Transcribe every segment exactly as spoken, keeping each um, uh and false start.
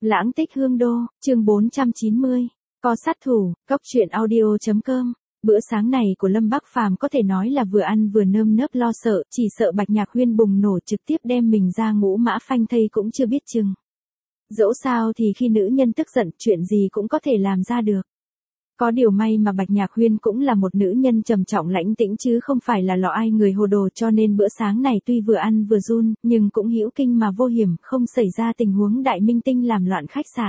Lãng tích hương đô, chương bốn trăm chín mươi. Co sát thủ, cóc truyện audio chấm com. Bữa sáng này của Lâm Bắc Phàm có thể nói là vừa ăn vừa nơm nớp lo sợ, chỉ sợ Bạch Nhạc Huyên bùng nổ trực tiếp đem mình ra ngũ mã phanh thây cũng chưa biết chừng. Dẫu sao thì khi nữ nhân tức giận, chuyện gì cũng có thể làm ra được. Có điều may mà Bạch Nhạc Huyên cũng là một nữ nhân trầm trọng lãnh tĩnh chứ không phải là lọ ai người hồ đồ, cho nên bữa sáng này tuy vừa ăn vừa run, nhưng cũng hữu kinh mà vô hiểm, không xảy ra tình huống đại minh tinh làm loạn khách sạn.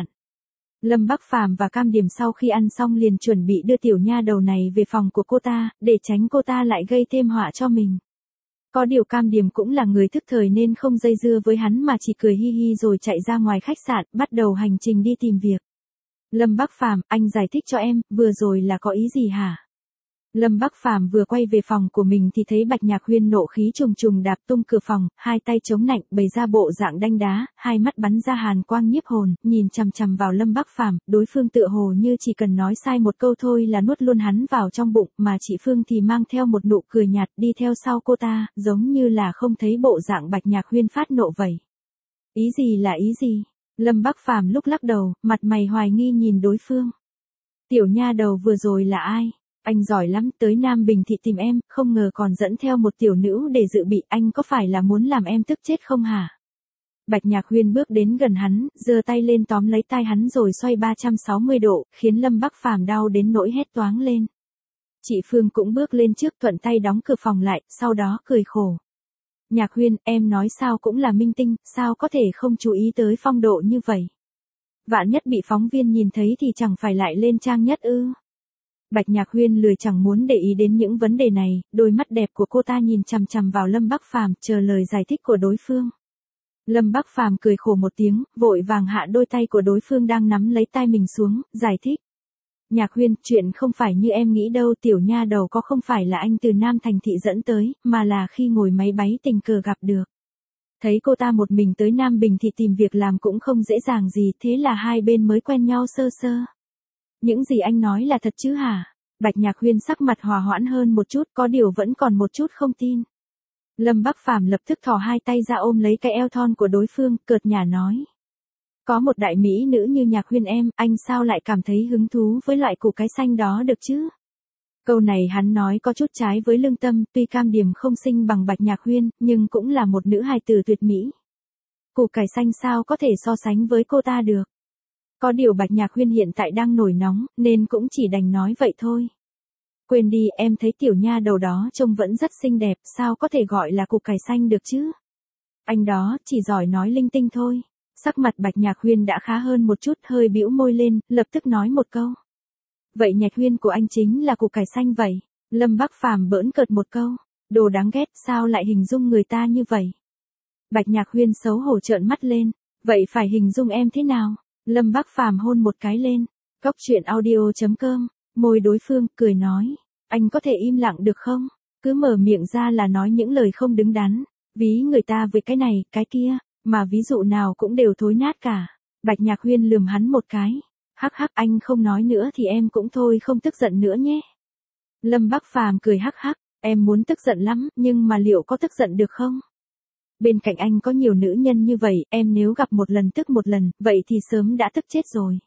Lâm Bắc Phàm và Cam Điểm sau khi ăn xong liền chuẩn bị đưa tiểu nha đầu này về phòng của cô ta, để tránh cô ta lại gây thêm họa cho mình. Có điều Cam Điểm cũng là người thức thời nên không dây dưa với hắn mà chỉ cười hi hi rồi chạy ra ngoài khách sạn, bắt đầu hành trình đi tìm việc. Lâm Bắc Phàm, anh giải thích cho em, vừa rồi là có ý gì hả? Lâm Bắc Phàm vừa quay về phòng của mình thì thấy Bạch Nhạc Huyên nộ khí trùng trùng đạp tung cửa phòng, hai tay chống nạnh, bày ra bộ dạng đanh đá, hai mắt bắn ra hàn quang nhiếp hồn, nhìn chằm chằm vào Lâm Bắc Phàm, đối phương tựa hồ như chỉ cần nói sai một câu thôi là nuốt luôn hắn vào trong bụng, mà chị Phương thì mang theo một nụ cười nhạt đi theo sau cô ta, giống như là không thấy bộ dạng Bạch Nhạc Huyên phát nộ vậy. Ý gì là ý gì? Lâm Bắc Phàm lúc lắc đầu, mặt mày hoài nghi nhìn đối phương. Tiểu nha đầu vừa rồi là ai? Anh giỏi lắm, tới Nam Bình Thị tìm em, không ngờ còn dẫn theo một tiểu nữ để dự bị, anh có phải là muốn làm em tức chết không hả? Bạch Nhạc Huyên bước đến gần hắn, giơ tay lên tóm lấy tai hắn rồi xoay ba trăm sáu mươi độ, khiến Lâm Bắc Phàm đau đến nỗi hét toáng lên. Chị Phương cũng bước lên trước thuận tay đóng cửa phòng lại, sau đó cười khổ. Nhạc Huyên, em nói sao cũng là minh tinh, sao có thể không chú ý tới phong độ như vậy? Vạn nhất bị phóng viên nhìn thấy thì chẳng phải lại lên trang nhất ư? Bạch Nhạc Huyên lười chẳng muốn để ý đến những vấn đề này, đôi mắt đẹp của cô ta nhìn chằm chằm vào Lâm Bắc Phàm, chờ lời giải thích của đối phương. Lâm Bắc Phàm cười khổ một tiếng, vội vàng hạ đôi tay của đối phương đang nắm lấy tai mình xuống, giải thích. Nhạc Huyên, chuyện không phải như em nghĩ đâu, tiểu nha đầu có không phải là anh từ Nam Thành Thị dẫn tới, mà là khi ngồi máy bay tình cờ gặp được. Thấy cô ta một mình tới Nam Bình Thị tìm việc làm cũng không dễ dàng gì, thế là hai bên mới quen nhau sơ sơ. Những gì anh nói là thật chứ hả? Bạch Nhạc Huyên sắc mặt hòa hoãn hơn một chút, có điều vẫn còn một chút không tin. Lâm Bắc Phàm lập tức thò hai tay ra ôm lấy cái eo thon của đối phương, cợt nhả nói. Có một đại mỹ nữ như Nhạc Huyên em, anh sao lại cảm thấy hứng thú với loại củ cái xanh đó được chứ? Câu này hắn nói có chút trái với lương tâm, tuy Cam Điểm không xinh bằng Bạch Nhạc Huyên, nhưng cũng là một nữ hài tử tuyệt mỹ. Củ cải xanh sao có thể so sánh với cô ta được? Có điều Bạch Nhạc Huyên hiện tại đang nổi nóng, nên cũng chỉ đành nói vậy thôi. Quên đi, em thấy tiểu nha đầu đó trông vẫn rất xinh đẹp, sao có thể gọi là củ cải xanh được chứ? Anh đó, chỉ giỏi nói linh tinh thôi. Sắc mặt Bạch Nhạc Huyên đã khá hơn một chút, hơi bĩu môi lên, lập tức nói một câu. Vậy Nhạc Huyên của anh chính là củ cải xanh vậy? Lâm Bắc Phàm bỡn cợt một câu. Đồ đáng ghét, sao lại hình dung người ta như vậy? Bạch Nhạc Huyên xấu hổ trợn mắt lên. Vậy phải hình dung em thế nào? Lâm Bắc Phàm hôn một cái lên. Cóc truyện audio chấm com. Môi đối phương, cười nói. Anh có thể im lặng được không? Cứ mở miệng ra là nói những lời không đứng đắn. Ví người ta với cái này, cái kia. Mà ví dụ nào cũng đều thối nát cả. Bạch Nhạc Huyên lườm hắn một cái. Hắc hắc, anh không nói nữa thì em cũng thôi không tức giận nữa nhé. Lâm Bắc Phàm cười hắc hắc. Em muốn tức giận lắm, nhưng mà liệu có tức giận được không? Bên cạnh anh có nhiều nữ nhân như vậy, em nếu gặp một lần tức một lần, vậy thì sớm đã tức chết rồi.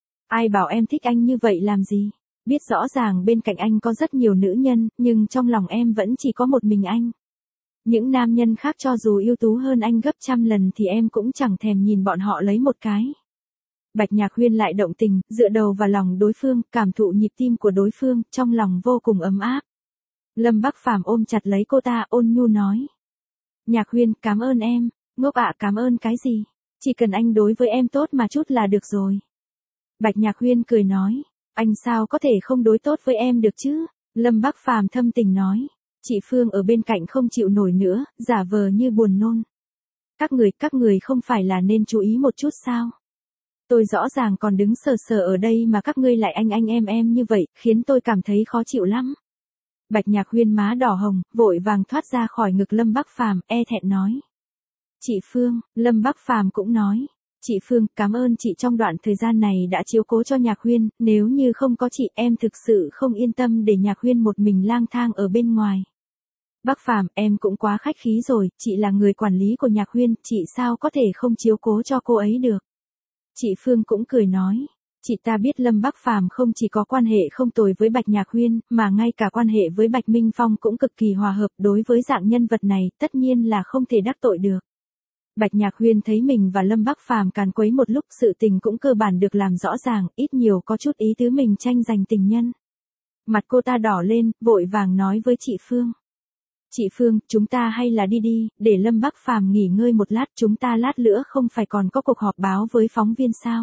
Ai bảo em thích anh như vậy làm gì? Biết rõ ràng bên cạnh anh có rất nhiều nữ nhân, nhưng trong lòng em vẫn chỉ có một mình anh. Những nam nhân khác cho dù ưu tú hơn anh gấp trăm lần thì em cũng chẳng thèm nhìn bọn họ lấy một cái. Bạch Nhạc Huyên lại động tình, dựa đầu vào lòng đối phương, cảm thụ nhịp tim của đối phương, trong lòng vô cùng ấm áp. Lâm Bắc Phàm ôm chặt lấy cô ta, ôn nhu nói. Nhạc Huyên, cảm ơn em. Ngốc ạ, cảm ơn cái gì? Chỉ cần anh đối với em tốt mà chút là được rồi. Bạch Nhạc Huyên cười nói. Anh sao có thể không đối tốt với em được chứ? Lâm Bắc Phàm thâm tình nói. Chị Phương ở bên cạnh không chịu nổi nữa, giả vờ như buồn nôn. Các người, các người không phải là nên chú ý một chút sao? Tôi rõ ràng còn đứng sờ sờ ở đây mà các ngươi lại anh anh em em như vậy, khiến tôi cảm thấy khó chịu lắm. Bạch Nhạc Huyên má đỏ hồng, vội vàng thoát ra khỏi ngực Lâm Bắc Phàm, e thẹn nói. Chị Phương, Lâm Bắc Phàm cũng nói. Chị Phương, cảm ơn chị trong đoạn thời gian này đã chiếu cố cho Nhạc Huyên, nếu như không có chị em thực sự không yên tâm để Nhạc Huyên một mình lang thang ở bên ngoài. Bắc Phàm, em cũng quá khách khí rồi, chị là người quản lý của Nhạc Huyên, chị sao có thể không chiếu cố cho cô ấy được. Chị Phương cũng cười nói. Chị ta biết Lâm Bắc Phàm không chỉ có quan hệ không tồi với Bạch Nhạc Huyên, mà ngay cả quan hệ với Bạch Minh Phong cũng cực kỳ hòa hợp. Đối với dạng nhân vật này, tất nhiên là không thể đắc tội được. Bạch Nhạc Huyên thấy mình và Lâm Bắc Phàm càn quấy một lúc, sự tình cũng cơ bản được làm rõ ràng, ít nhiều có chút ý tứ mình tranh giành tình nhân. Mặt cô ta đỏ lên, vội vàng nói với chị Phương. Chị Phương, chúng ta hay là đi đi, để Lâm Bắc Phàm nghỉ ngơi một lát, chúng ta lát nữa không phải còn có cuộc họp báo với phóng viên sao?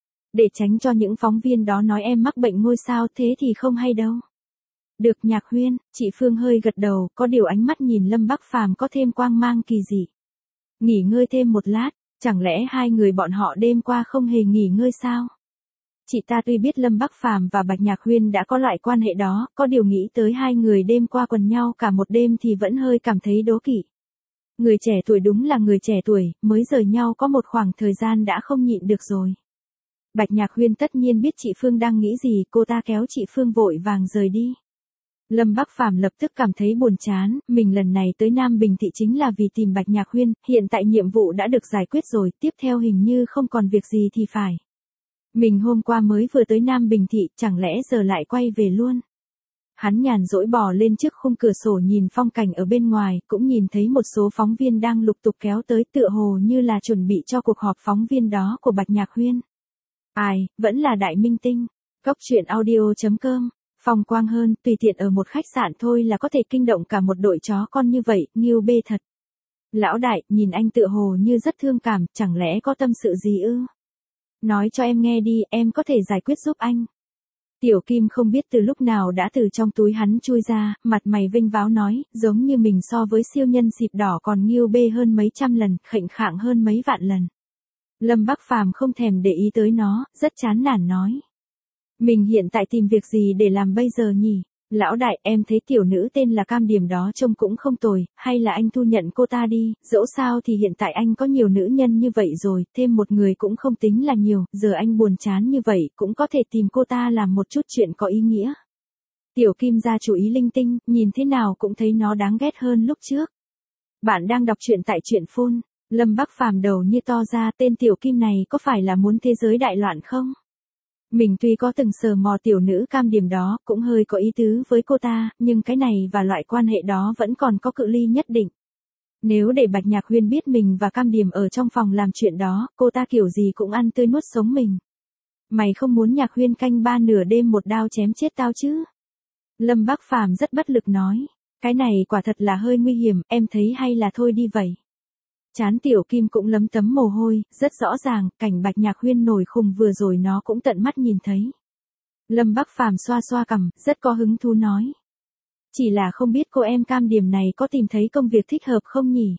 Để tránh cho những phóng viên đó nói em mắc bệnh ngôi sao, thế thì không hay đâu. Được Nhạc Huyên, chị Phương hơi gật đầu, có điều ánh mắt nhìn Lâm Bắc Phàm có thêm quang mang kỳ dị. Nghỉ ngơi thêm một lát, chẳng lẽ hai người bọn họ đêm qua không hề nghỉ ngơi sao? Chị ta tuy biết Lâm Bắc Phàm và Bạch Nhạc Huyên đã có loại quan hệ đó, có điều nghĩ tới hai người đêm qua quần nhau cả một đêm thì vẫn hơi cảm thấy đố kỵ. Người trẻ tuổi đúng là người trẻ tuổi, mới rời nhau có một khoảng thời gian đã không nhịn được rồi. Bạch Nhạc Huyên tất nhiên biết chị Phương đang nghĩ gì, cô ta kéo chị Phương vội vàng rời đi. Lâm Bắc Phàm lập tức cảm thấy buồn chán, mình lần này tới Nam Bình Thị chính là vì tìm Bạch Nhạc Huyên, hiện tại nhiệm vụ đã được giải quyết rồi, tiếp theo hình như không còn việc gì thì phải. Mình hôm qua mới vừa tới Nam Bình Thị, chẳng lẽ giờ lại quay về luôn. Hắn nhàn rỗi bò lên trước khung cửa sổ nhìn phong cảnh ở bên ngoài, cũng nhìn thấy một số phóng viên đang lục tục kéo tới, tựa hồ như là chuẩn bị cho cuộc họp phóng viên đó của Bạch Nhạc Huyên. Ai, vẫn là đại minh tinh. Cốc truyện audio chấm com. Phong quang hơn, tùy tiện ở một khách sạn thôi là có thể kinh động cả một đội chó con như vậy, nghiêu bê thật. Lão đại, nhìn anh tựa hồ như rất thương cảm, chẳng lẽ có tâm sự gì ư? Nói cho em nghe đi, em có thể giải quyết giúp anh. Tiểu Kim không biết từ lúc nào đã từ trong túi hắn chui ra, mặt mày vinh váo nói, giống như mình so với siêu nhân xịp đỏ còn nghiêu bê hơn mấy trăm lần, khệnh khạng hơn mấy vạn lần. Lâm Bắc Phàm không thèm để ý tới nó, rất chán nản nói. Mình hiện tại tìm việc gì để làm bây giờ nhỉ? Lão đại, em thấy tiểu nữ tên là Cam Điểm đó trông cũng không tồi, hay là anh thu nhận cô ta đi, dẫu sao thì hiện tại anh có nhiều nữ nhân như vậy rồi, thêm một người cũng không tính là nhiều, giờ anh buồn chán như vậy cũng có thể tìm cô ta làm một chút chuyện có ý nghĩa. Tiểu Kim ra chủ ý linh tinh, nhìn thế nào cũng thấy nó đáng ghét hơn lúc trước. Bạn đang đọc truyện tại truyện phone. Lâm Bắc Phàm đầu như to ra, tên Tiểu Kim này có phải là muốn thế giới đại loạn không? Mình tuy có từng sờ mò tiểu nữ Cam Điểm đó, cũng hơi có ý tứ với cô ta, nhưng cái này và loại quan hệ đó vẫn còn có cự ly nhất định. Nếu để Bạch Nhạc Huyên biết mình và Cam Điểm ở trong phòng làm chuyện đó, cô ta kiểu gì cũng ăn tươi nuốt sống mình. Mày không muốn Nhạc Huyên canh ba nửa đêm một đao chém chết tao chứ? Lâm Bắc Phàm rất bất lực nói. Cái này quả thật là hơi nguy hiểm, em thấy hay là thôi đi vậy. Chán Tiểu Kim cũng lấm tấm mồ hôi, rất rõ ràng, cảnh Bạch Nhạc Huyên nổi khùng vừa rồi nó cũng tận mắt nhìn thấy. Lâm Bắc Phàm xoa xoa cằm, rất có hứng thú nói. Chỉ là không biết cô em Cam Điểm này có tìm thấy công việc thích hợp không nhỉ?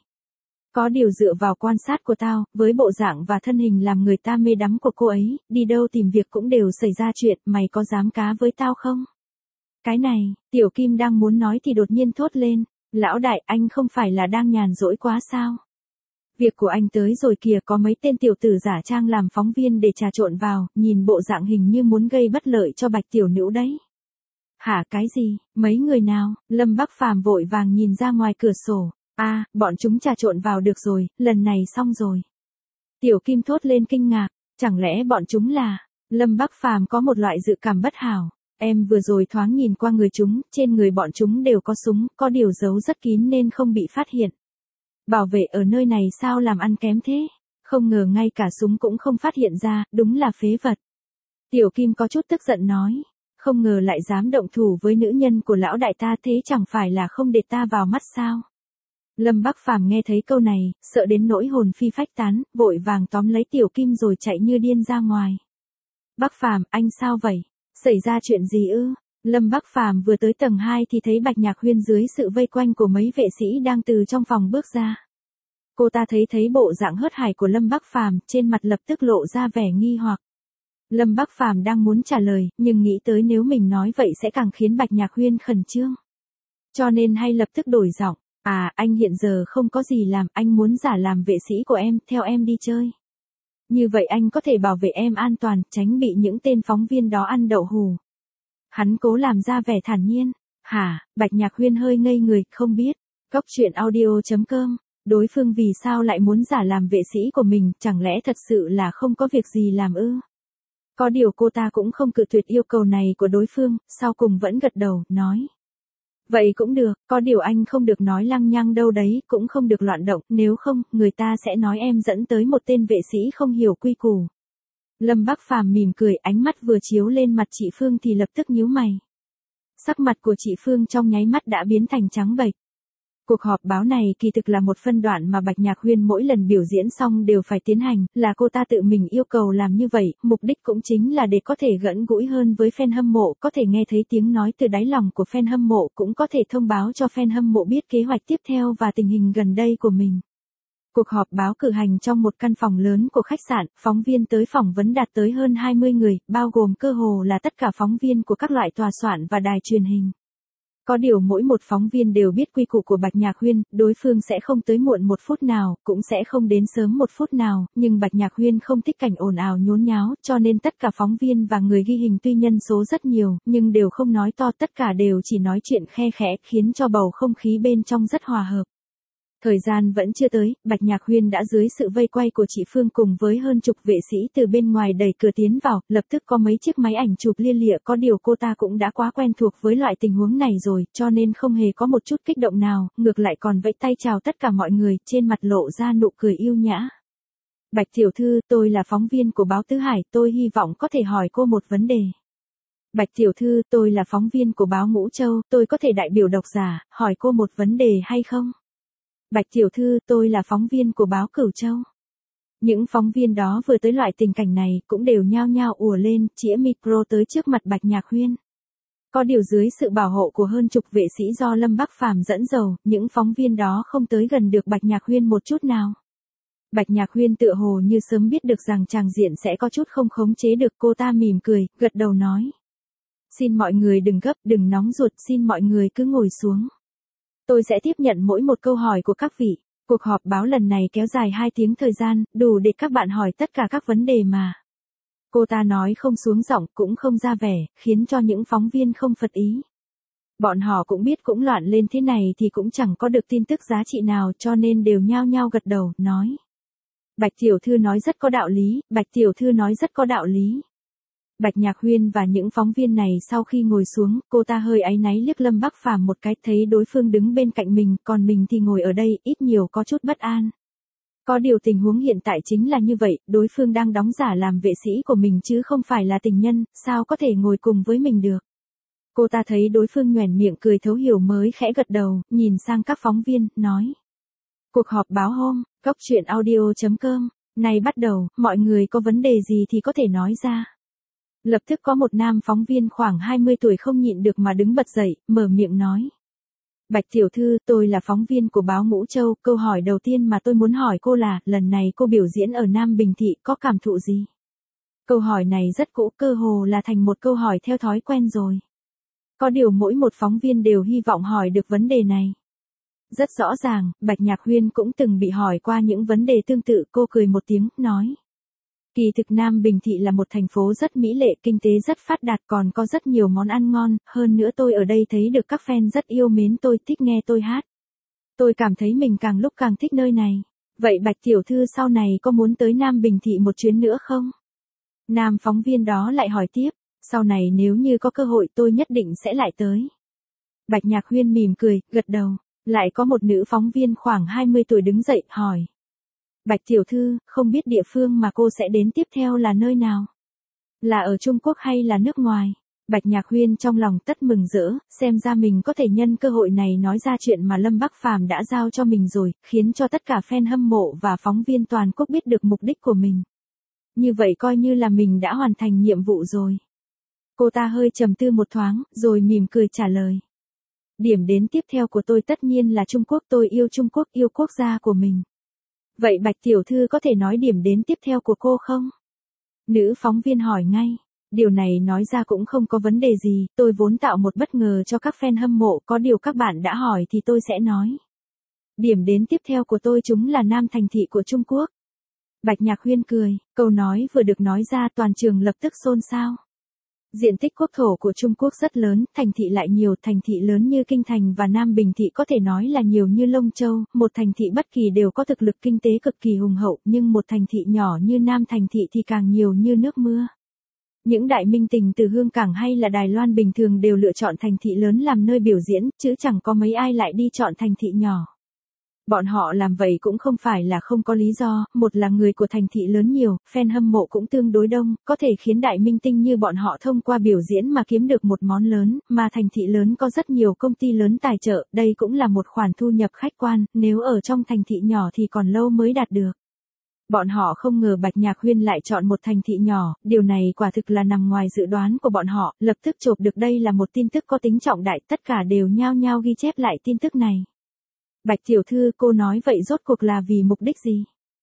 Có điều dựa vào quan sát của tao, với bộ dạng và thân hình làm người ta mê đắm của cô ấy, đi đâu tìm việc cũng đều xảy ra chuyện, mày có dám cá với tao không? Cái này, Tiểu Kim đang muốn nói thì đột nhiên thốt lên, lão đại, anh không phải là đang nhàn rỗi quá sao? Việc của anh tới rồi kìa, có mấy tên tiểu tử giả trang làm phóng viên để trà trộn vào, nhìn bộ dạng hình như muốn gây bất lợi cho Bạch tiểu nữ đấy. Hả, cái gì? Mấy người nào? Lâm Bắc Phàm vội vàng nhìn ra ngoài cửa sổ. A, à, bọn chúng trà trộn vào được rồi, lần này xong rồi. Tiểu Kim thốt lên kinh ngạc, chẳng lẽ bọn chúng là... Lâm Bắc Phàm có một loại dự cảm bất hảo. Em vừa rồi thoáng nhìn qua người chúng, trên người bọn chúng đều có súng, có điều giấu rất kín nên không bị phát hiện. Bảo vệ ở nơi này sao làm ăn kém thế? Không ngờ ngay cả súng cũng không phát hiện ra, đúng là phế vật. Tiểu Kim có chút tức giận nói. Không ngờ lại dám động thủ với nữ nhân của lão đại ta, thế chẳng phải là không để ta vào mắt sao? Lâm Bắc Phàm nghe thấy câu này, sợ đến nỗi hồn phi phách tán, vội vàng tóm lấy Tiểu Kim rồi chạy như điên ra ngoài. Bắc Phàm, anh sao vậy? Xảy ra chuyện gì ư? Lâm Bắc Phàm vừa tới tầng hai thì thấy Bạch Nhạc Huyên dưới sự vây quanh của mấy vệ sĩ đang từ trong phòng bước ra. Cô ta thấy thấy bộ dạng hớt hải của Lâm Bắc Phàm, trên mặt lập tức lộ ra vẻ nghi hoặc. Lâm Bắc Phàm đang muốn trả lời, nhưng nghĩ tới nếu mình nói vậy sẽ càng khiến Bạch Nhạc Huyên khẩn trương. Cho nên hay lập tức đổi giọng, à, anh hiện giờ không có gì làm, anh muốn giả làm vệ sĩ của em, theo em đi chơi. Như vậy anh có thể bảo vệ em an toàn, tránh bị những tên phóng viên đó ăn đậu hù. Hắn cố làm ra vẻ thản nhiên. Hả, Bạch Nhạc Huyên hơi ngây người, không biết. Cốc truyện audio chấm com đối phương vì sao lại muốn giả làm vệ sĩ của mình, chẳng lẽ thật sự là không có việc gì làm ư? Có điều cô ta cũng không cự tuyệt yêu cầu này của đối phương, sau cùng vẫn gật đầu, nói. Vậy cũng được, có điều anh không được nói lăng nhăng đâu đấy, cũng không được loạn động, nếu không, người ta sẽ nói em dẫn tới một tên vệ sĩ không hiểu quy củ. Lâm Bắc Phàm mỉm cười, ánh mắt vừa chiếu lên mặt chị Phương thì lập tức nhíu mày. Sắc mặt của chị Phương trong nháy mắt đã biến thành trắng bệch. Cuộc họp báo này kỳ thực là một phân đoạn mà Bạch Nhạc Huyên mỗi lần biểu diễn xong đều phải tiến hành, là cô ta tự mình yêu cầu làm như vậy, mục đích cũng chính là để có thể gần gũi hơn với fan hâm mộ, có thể nghe thấy tiếng nói từ đáy lòng của fan hâm mộ, cũng có thể thông báo cho fan hâm mộ biết kế hoạch tiếp theo và tình hình gần đây của mình. Cuộc họp báo cử hành trong một căn phòng lớn của khách sạn, phóng viên tới phỏng vấn đạt tới hơn hai mươi người, bao gồm cơ hồ là tất cả phóng viên của các loại tòa soạn và đài truyền hình. Có điều mỗi một phóng viên đều biết quy củ của Bạch Nhạc Huyên, đối phương sẽ không tới muộn một phút nào, cũng sẽ không đến sớm một phút nào, nhưng Bạch Nhạc Huyên không thích cảnh ồn ào nhốn nháo, cho nên tất cả phóng viên và người ghi hình tuy nhân số rất nhiều, nhưng đều không nói to, tất cả đều chỉ nói chuyện khe khẽ, khiến cho bầu không khí bên trong rất hòa hợp. Thời gian vẫn chưa tới, Bạch Nhạc Huyên đã dưới sự vây quay của chị Phương cùng với hơn chục vệ sĩ từ bên ngoài đẩy cửa tiến vào, lập tức có mấy chiếc máy ảnh chụp lia lịa, có điều cô ta cũng đã quá quen thuộc với loại tình huống này rồi, cho nên không hề có một chút kích động nào, ngược lại còn vẫy tay chào tất cả mọi người, trên mặt lộ ra nụ cười yêu nhã. Bạch tiểu thư, tôi là phóng viên của báo Tứ Hải, tôi hy vọng có thể hỏi cô một vấn đề. Bạch tiểu thư, tôi là phóng viên của báo Ngũ Châu, tôi có thể đại biểu độc giả, hỏi cô một vấn đề hay không? Bạch tiểu thư, tôi là phóng viên của báo Cửu Châu. Những phóng viên đó vừa tới loại tình cảnh này cũng đều nhao nhao ùa lên, chĩa micro tới trước mặt Bạch Nhạc Huyên. Có điều dưới sự bảo hộ của hơn chục vệ sĩ do Lâm Bắc Phàm dẫn đầu, những phóng viên đó không tới gần được Bạch Nhạc Huyên một chút nào. Bạch Nhạc Huyên tựa hồ như sớm biết được rằng tràng diện sẽ có chút không khống chế được, cô ta mỉm cười, gật đầu nói. Xin mọi người đừng gấp, đừng nóng ruột, xin mọi người cứ ngồi xuống. Tôi sẽ tiếp nhận mỗi một câu hỏi của các vị. Cuộc họp báo lần này kéo dài hai tiếng thời gian, đủ để các bạn hỏi tất cả các vấn đề mà. Cô ta nói không xuống giọng cũng không ra vẻ, khiến cho những phóng viên không phật ý. Bọn họ cũng biết cũng loạn lên thế này thì cũng chẳng có được tin tức giá trị nào, cho nên đều nhao nhao gật đầu, nói. Bạch tiểu thư nói rất có đạo lý, Bạch tiểu thư nói rất có đạo lý. Bạch Nhạc Huyên và những phóng viên này sau khi ngồi xuống, cô ta hơi áy náy liếc Lâm Bắc Phàm một cái, thấy đối phương đứng bên cạnh mình, còn mình thì ngồi ở đây, ít nhiều có chút bất an. Có điều tình huống hiện tại chính là như vậy, đối phương đang đóng giả làm vệ sĩ của mình chứ không phải là tình nhân, sao có thể ngồi cùng với mình được. Cô ta thấy đối phương nhoẻn miệng cười thấu hiểu mới khẽ gật đầu, nhìn sang các phóng viên, nói. Cuộc họp báo hôm, góc chuyện audio chấm com, này bắt đầu, mọi người có vấn đề gì thì có thể nói ra. Lập tức có một nam phóng viên khoảng hai mươi tuổi không nhịn được mà đứng bật dậy, mở miệng nói. Bạch tiểu thư, tôi là phóng viên của báo Ngũ Châu, câu hỏi đầu tiên mà tôi muốn hỏi cô là, lần này cô biểu diễn ở Nam Bình Thị có cảm thụ gì? Câu hỏi này rất cũ, cơ hồ là thành một câu hỏi theo thói quen rồi. Có điều mỗi một phóng viên đều hy vọng hỏi được vấn đề này. Rất rõ ràng, Bạch Nhạc Huyên cũng từng bị hỏi qua những vấn đề tương tự, cô cười một tiếng, nói. Kỳ thực Nam Bình Thị là một thành phố rất mỹ lệ, kinh tế rất phát đạt, còn có rất nhiều món ăn ngon, hơn nữa tôi ở đây thấy được các fan rất yêu mến tôi, thích nghe tôi hát. Tôi cảm thấy mình càng lúc càng thích nơi này. Vậy Bạch tiểu thư sau này có muốn tới Nam Bình Thị một chuyến nữa không? Nam phóng viên đó lại hỏi tiếp, sau này nếu như có cơ hội tôi nhất định sẽ lại tới. Bạch Nhạc Huyên mỉm cười, gật đầu, lại có một nữ phóng viên khoảng hai mươi tuổi đứng dậy, hỏi. Bạch tiểu thư, không biết địa phương mà cô sẽ đến tiếp theo là nơi nào? Là ở Trung Quốc hay là nước ngoài? Bạch Nhạc Huyên trong lòng tất mừng rỡ, xem ra mình có thể nhân cơ hội này nói ra chuyện mà Lâm Bắc Phàm đã giao cho mình rồi, khiến cho tất cả fan hâm mộ và phóng viên toàn quốc biết được mục đích của mình. Như vậy coi như là mình đã hoàn thành nhiệm vụ rồi. Cô ta hơi trầm tư một thoáng, rồi mỉm cười trả lời. Điểm đến tiếp theo của tôi tất nhiên là Trung Quốc, tôi yêu Trung Quốc, yêu quốc gia của mình. Vậy Bạch tiểu thư có thể nói điểm đến tiếp theo của cô không? Nữ phóng viên hỏi ngay. Điều này nói ra cũng không có vấn đề gì, tôi vốn tạo một bất ngờ cho các fan hâm mộ, có điều các bạn đã hỏi thì tôi sẽ nói. Điểm đến tiếp theo của tôi chúng là Nam thành thị của Trung Quốc. Bạch Nhạc Huyên cười, câu nói vừa được nói ra toàn trường lập tức xôn xao. Diện tích quốc thổ của Trung Quốc rất lớn, thành thị lại nhiều, thành thị lớn như Kinh Thành và Nam Bình thị có thể nói là nhiều như Lông Châu, một thành thị bất kỳ đều có thực lực kinh tế cực kỳ hùng hậu, nhưng một thành thị nhỏ như Nam Thành thị thì càng nhiều như nước mưa. Những đại minh tinh từ Hương Cảng hay là Đài Loan bình thường đều lựa chọn thành thị lớn làm nơi biểu diễn, chứ chẳng có mấy ai lại đi chọn thành thị nhỏ. Bọn họ làm vậy cũng không phải là không có lý do, một là người của thành thị lớn nhiều, fan hâm mộ cũng tương đối đông, có thể khiến đại minh tinh như bọn họ thông qua biểu diễn mà kiếm được một món lớn, mà thành thị lớn có rất nhiều công ty lớn tài trợ, đây cũng là một khoản thu nhập khách quan, nếu ở trong thành thị nhỏ thì còn lâu mới đạt được. Bọn họ không ngờ Bạch Nhạc Huyên lại chọn một thành thị nhỏ, điều này quả thực là nằm ngoài dự đoán của bọn họ, lập tức chộp được đây là một tin tức có tính trọng đại, tất cả đều nhao nhao ghi chép lại tin tức này. Bạch tiểu thư, cô nói vậy rốt cuộc là vì mục đích gì?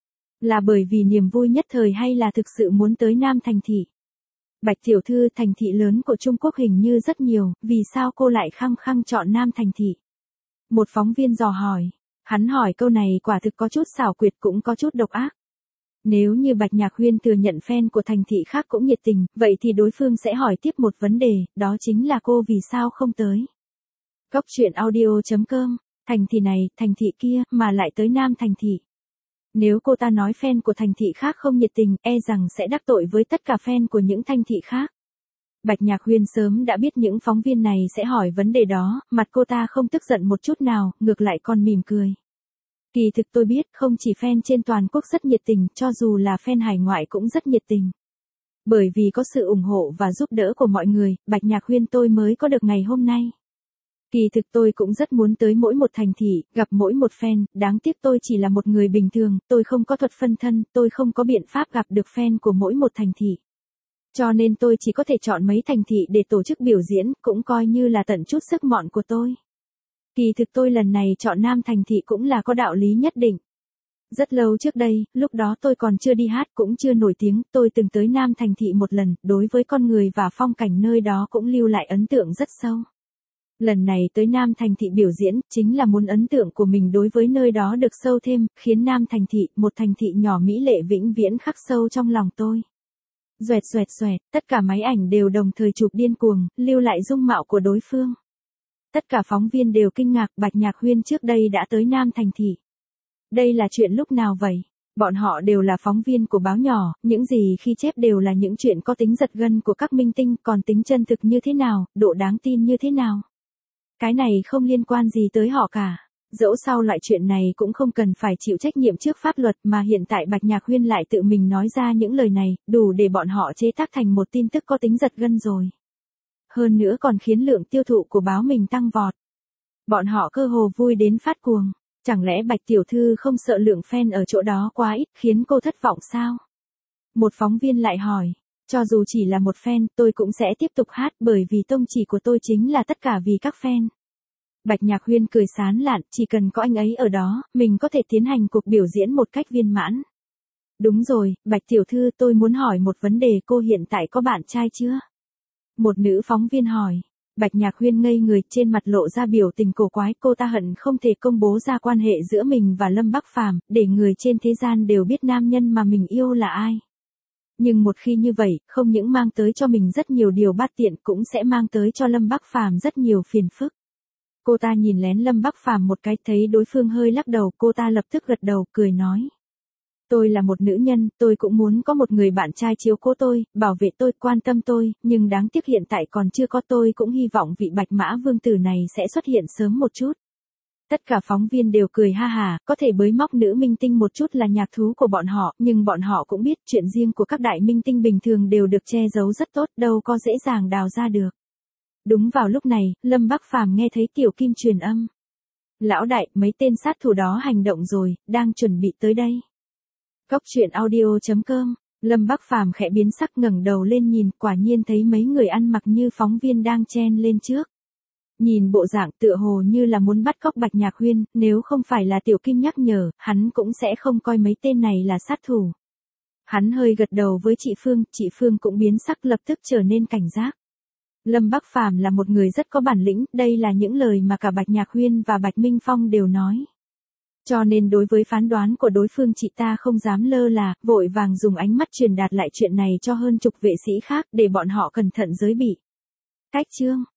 Là bởi vì niềm vui nhất thời hay là thực sự muốn tới Nam Thành thị? Bạch tiểu thư, thành thị lớn của Trung Quốc hình như rất nhiều, vì sao cô lại khăng khăng chọn Nam Thành thị? Một phóng viên dò hỏi. Hắn hỏi câu này quả thực có chút xảo quyệt cũng có chút độc ác. Nếu như Bạch Nhạc Huyên thừa nhận fan của thành thị khác cũng nhiệt tình, vậy thì đối phương sẽ hỏi tiếp một vấn đề, đó chính là cô vì sao không tới. Cốc truyện audio chấm com, thành thị này, thành thị kia, mà lại tới Nam Thành thị. Nếu cô ta nói fan của thành thị khác không nhiệt tình, e rằng sẽ đắc tội với tất cả fan của những thành thị khác. Bạch Nhạc Huyên sớm đã biết những phóng viên này sẽ hỏi vấn đề đó, mặt cô ta không tức giận một chút nào, ngược lại còn mỉm cười. Kỳ thực tôi biết, không chỉ fan trên toàn quốc rất nhiệt tình, cho dù là fan hải ngoại cũng rất nhiệt tình. Bởi vì có sự ủng hộ và giúp đỡ của mọi người, Bạch Nhạc Huyên tôi mới có được ngày hôm nay. Kỳ thực tôi cũng rất muốn tới mỗi một thành thị, gặp mỗi một fan, đáng tiếc tôi chỉ là một người bình thường, tôi không có thuật phân thân, tôi không có biện pháp gặp được fan của mỗi một thành thị. Cho nên tôi chỉ có thể chọn mấy thành thị để tổ chức biểu diễn, cũng coi như là tận chút sức mọn của tôi. Kỳ thực tôi lần này chọn Nam Thành thị cũng là có đạo lý nhất định. Rất lâu trước đây, lúc đó tôi còn chưa đi hát cũng chưa nổi tiếng, tôi từng tới Nam Thành thị một lần, đối với con người và phong cảnh nơi đó cũng lưu lại ấn tượng rất sâu. Lần này tới Nam Thành thị biểu diễn, chính là muốn ấn tượng của mình đối với nơi đó được sâu thêm, khiến Nam Thành thị, một thành thị nhỏ mỹ lệ vĩnh viễn khắc sâu trong lòng tôi. Xoẹt xoẹt xoẹt, tất cả máy ảnh đều đồng thời chụp điên cuồng, lưu lại dung mạo của đối phương. Tất cả phóng viên đều kinh ngạc, Bạch Nhạc Huyên trước đây đã tới Nam Thành thị. Đây là chuyện lúc nào vậy? Bọn họ đều là phóng viên của báo nhỏ, những gì khi chép đều là những chuyện có tính giật gân của các minh tinh, còn tính chân thực như thế nào, độ đáng tin như thế nào. Cái này không liên quan gì tới họ cả. Dẫu sao loại chuyện này cũng không cần phải chịu trách nhiệm trước pháp luật mà hiện tại Bạch Nhạc Huyên lại tự mình nói ra những lời này, đủ để bọn họ chế tác thành một tin tức có tính giật gân rồi. Hơn nữa còn khiến lượng tiêu thụ của báo mình tăng vọt. Bọn họ cơ hồ vui đến phát cuồng. Chẳng lẽ Bạch tiểu thư không sợ lượng fan ở chỗ đó quá ít khiến cô thất vọng sao? Một phóng viên lại hỏi. Cho dù chỉ là một fan, tôi cũng sẽ tiếp tục hát bởi vì tông chỉ của tôi chính là tất cả vì các fan. Bạch Nhạc Huyên cười sán lạn, chỉ cần có anh ấy ở đó, mình có thể tiến hành cuộc biểu diễn một cách viên mãn. Đúng rồi, Bạch tiểu thư, tôi muốn hỏi một vấn đề, cô hiện tại có bạn trai chưa? Một nữ phóng viên hỏi. Bạch Nhạc Huyên ngây người, trên mặt lộ ra biểu tình cổ quái, cô ta hận không thể công bố ra quan hệ giữa mình và Lâm Bắc Phàm, để người trên thế gian đều biết nam nhân mà mình yêu là ai. Nhưng một khi như vậy, không những mang tới cho mình rất nhiều điều bát tiện, cũng sẽ mang tới cho Lâm Bắc Phàm rất nhiều phiền phức. Cô ta nhìn lén Lâm Bắc Phàm một cái, thấy đối phương hơi lắc đầu, cô ta lập tức gật đầu, cười nói. Tôi là một nữ nhân, tôi cũng muốn có một người bạn trai chiếu cố tôi, bảo vệ tôi, quan tâm tôi, nhưng đáng tiếc hiện tại còn chưa có, tôi cũng hy vọng vị Bạch Mã Vương tử này sẽ xuất hiện sớm một chút. Tất cả phóng viên đều cười ha hà, có thể bới móc nữ minh tinh một chút là nhạc thú của bọn họ, nhưng bọn họ cũng biết chuyện riêng của các đại minh tinh bình thường đều được che giấu rất tốt, đâu có dễ dàng đào ra được. Đúng vào lúc này, Lâm Bắc Phàm nghe thấy Tiểu Kim truyền âm. Lão đại, mấy tên sát thủ đó hành động rồi, đang chuẩn bị tới đây. Cốc truyện audio chấm com, Lâm Bắc Phàm khẽ biến sắc, ngẩng đầu lên nhìn, quả nhiên thấy mấy người ăn mặc như phóng viên đang chen lên trước. Nhìn bộ dạng tựa hồ như là muốn bắt cóc Bạch Nhạc Huyên, nếu không phải là Tiểu Kim nhắc nhở, hắn cũng sẽ không coi mấy tên này là sát thủ. Hắn hơi gật đầu với chị Phương, chị Phương cũng biến sắc, lập tức trở nên cảnh giác. Lâm Bắc Phàm là một người rất có bản lĩnh, đây là những lời mà cả Bạch Nhạc Huyên và Bạch Minh Phong đều nói. Cho nên đối với phán đoán của đối phương chị ta không dám lơ là, vội vàng dùng ánh mắt truyền đạt lại chuyện này cho hơn chục vệ sĩ khác để bọn họ cẩn thận giới bị. Cách chương